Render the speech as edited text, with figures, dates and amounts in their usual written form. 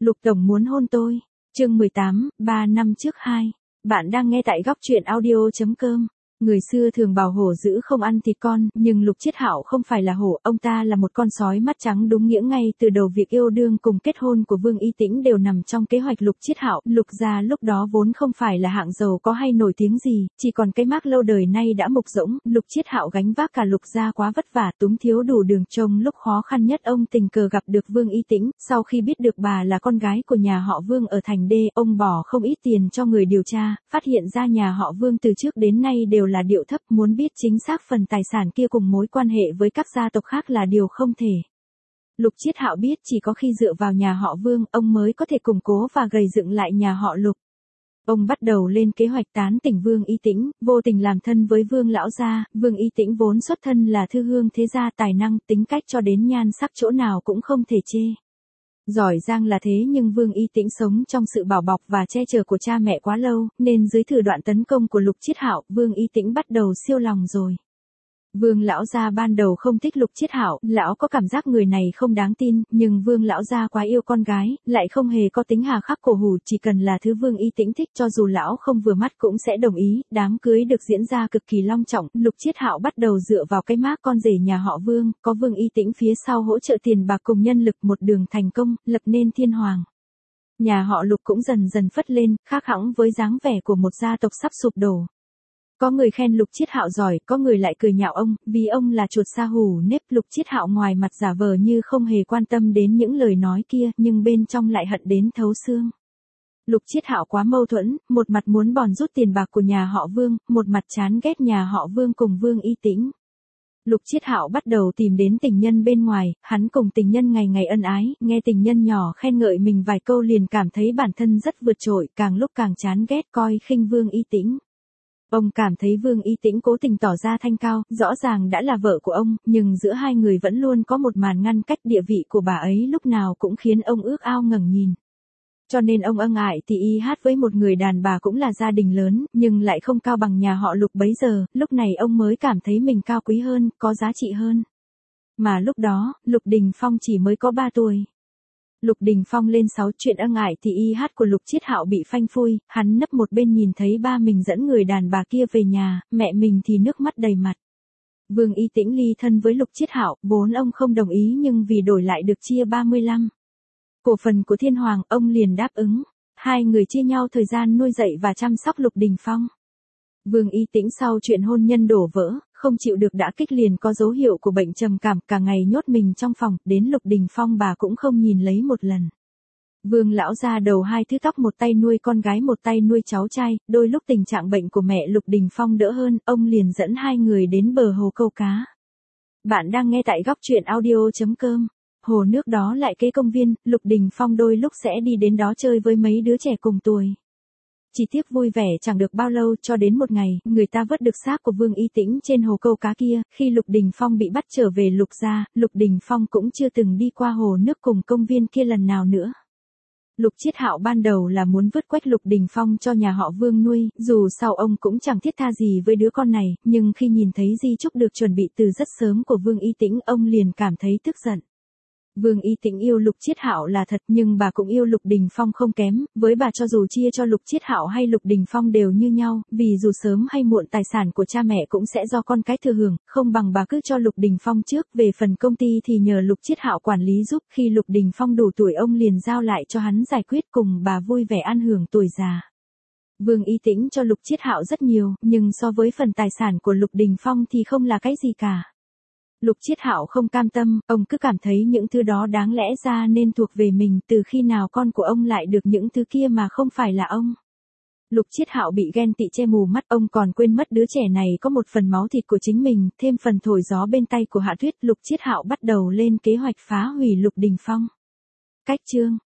Lục Tổng muốn hôn tôi. Chương 18, 3 năm trước 2. Bạn đang nghe tại góc truyện audio.com. Người xưa thường bảo hổ dữ không ăn thịt con, nhưng Lục Chiết Hạo không phải là hổ, ông ta là một con sói mắt trắng đúng nghĩa. Ngay từ đầu việc yêu đương cùng kết hôn của Vương Y Tĩnh đều nằm trong kế hoạch Lục Chiết Hạo. Lục gia lúc đó vốn không phải là hạng giàu có hay nổi tiếng gì, chỉ còn cái mác lâu đời nay đã mục rỗng. Lục Chiết Hạo gánh vác cả Lục gia quá vất vả, túng thiếu đủ đường trông. Lúc khó khăn nhất ông tình cờ gặp được Vương Y Tĩnh, sau khi biết được bà là con gái của nhà họ Vương ở thành D, ông bỏ không ít tiền cho người điều tra, phát hiện ra nhà họ Vương từ trước đến nay đều là điệu thấp, muốn biết chính xác phần tài sản kia cùng mối quan hệ với các gia tộc khác là điều không thể. Lục Chiết Hạo biết chỉ có khi dựa vào nhà họ Vương, ông mới có thể củng cố và gầy dựng lại nhà họ Lục. Ông bắt đầu lên kế hoạch tán tỉnh Vương Y Tĩnh, vô tình làm thân với Vương lão gia. Vương Y Tĩnh vốn xuất thân là thư hương thế gia, tài năng, tính cách cho đến nhan sắc chỗ nào cũng không thể chê. Giỏi giang là thế, nhưng Vương Y Tĩnh sống trong sự bảo bọc và che chở của cha mẹ quá lâu, nên dưới thử đoạn tấn công của Lục Chiết Hạo, Vương Y Tĩnh bắt đầu siêu lòng rồi. Vương lão gia ban đầu không thích Lục Chiết Hạo, lão có cảm giác người này không đáng tin, nhưng Vương lão gia quá yêu con gái, lại không hề có tính hà khắc cổ hủ, chỉ cần là thứ Vương Y Tĩnh thích cho dù lão không vừa mắt cũng sẽ đồng ý. Đám cưới được diễn ra cực kỳ long trọng, Lục Chiết Hạo bắt đầu dựa vào cái mác con rể nhà họ Vương, có Vương Y Tĩnh phía sau hỗ trợ tiền bạc cùng nhân lực, một đường thành công, lập nên thiên hoàng. Nhà họ Lục cũng dần dần phất lên, khác hẳn với dáng vẻ của một gia tộc sắp sụp đổ. Có người khen Lục Chiết Hạo giỏi, có người lại cười nhạo ông, vì ông là chuột sa hủ nếp. Lục Chiết Hạo ngoài mặt giả vờ như không hề quan tâm đến những lời nói kia, nhưng bên trong lại hận đến thấu xương. Lục Chiết Hạo quá mâu thuẫn, một mặt muốn bòn rút tiền bạc của nhà họ Vương, một mặt chán ghét nhà họ Vương cùng Vương Y Tĩnh. Lục Chiết Hạo bắt đầu tìm đến tình nhân bên ngoài, hắn cùng tình nhân ngày ngày ân ái, nghe tình nhân nhỏ khen ngợi mình vài câu liền cảm thấy bản thân rất vượt trội, càng lúc càng chán ghét, coi khinh Vương Y Tĩnh. Ông cảm thấy Vương Y Tĩnh cố tình tỏ ra thanh cao, rõ ràng đã là vợ của ông, nhưng giữa hai người vẫn luôn có một màn ngăn cách, địa vị của bà ấy lúc nào cũng khiến ông ước ao ngẩng nhìn. Cho nên ông ân ái thì y hát với một người đàn bà cũng là gia đình lớn, nhưng lại không cao bằng nhà họ Lục bấy giờ, lúc này ông mới cảm thấy mình cao quý hơn, có giá trị hơn. Mà lúc đó, Lục Đình Phong chỉ mới có 3 tuổi. Lục Đình Phong lên 6, chuyện ân ái thì y hát của Lục Chiết Hạo bị phanh phui, hắn nấp một bên nhìn thấy ba mình dẫn người đàn bà kia về nhà, mẹ mình thì nước mắt đầy mặt. Vương Y Tĩnh ly thân với Lục Chiết Hạo, vốn ông không đồng ý nhưng vì đổi lại được chia 35 cổ phần của Thiên Hoàng, ông liền đáp ứng. Hai người chia nhau thời gian nuôi dạy và chăm sóc Lục Đình Phong. Vương Y Tĩnh sau chuyện hôn nhân đổ vỡ, không chịu được đả kích liền có dấu hiệu của bệnh trầm cảm, cả ngày nhốt mình trong phòng, đến Lục Đình Phong bà cũng không nhìn lấy một lần. Vương lão gia đầu 2 thứ tóc, một tay nuôi con gái một tay nuôi cháu trai, đôi lúc tình trạng bệnh của mẹ Lục Đình Phong đỡ hơn, ông liền dẫn hai người đến bờ hồ câu cá. Bạn đang nghe tại góc truyện audio.com. Hồ nước đó lại kế công viên, Lục Đình Phong đôi lúc sẽ đi đến đó chơi với mấy đứa trẻ cùng tuổi. Chỉ tiếc vui vẻ chẳng được bao lâu, cho đến một ngày, người ta vớt được xác của Vương Y Tĩnh trên hồ câu cá kia, khi Lục Đình Phong bị bắt trở về Lục gia, Lục Đình Phong cũng chưa từng đi qua hồ nước cùng công viên kia lần nào nữa. Lục Chiết Hạo ban đầu là muốn vứt quách Lục Đình Phong cho nhà họ Vương nuôi, dù sao ông cũng chẳng thiết tha gì với đứa con này, nhưng khi nhìn thấy di chúc được chuẩn bị từ rất sớm của Vương Y Tĩnh, ông liền cảm thấy tức giận. Vương Y Tĩnh yêu Lục Chiết Hạo là thật, nhưng bà cũng yêu Lục Đình Phong không kém, với bà cho dù chia cho Lục Chiết Hạo hay Lục Đình Phong đều như nhau, vì dù sớm hay muộn tài sản của cha mẹ cũng sẽ do con cái thừa hưởng, không bằng bà cứ cho Lục Đình Phong trước, về phần công ty thì nhờ Lục Chiết Hạo quản lý giúp, khi Lục Đình Phong đủ tuổi ông liền giao lại cho hắn giải quyết, cùng bà vui vẻ ăn hưởng tuổi già. Vương Y Tĩnh cho Lục Chiết Hạo rất nhiều, nhưng so với phần tài sản của Lục Đình Phong thì không là cái gì cả. Lục Chiết Hạo không cam tâm, ông cứ cảm thấy những thứ đó đáng lẽ ra nên thuộc về mình, từ khi nào con của ông lại được những thứ kia mà không phải là ông. Lục Chiết Hạo bị ghen tị che mù mắt, ông còn quên mất đứa trẻ này có một phần máu thịt của chính mình, thêm phần thổi gió bên tay của Hạ Tuyết, Lục Chiết Hạo bắt đầu lên kế hoạch phá hủy Lục Đình Phong. Cách chương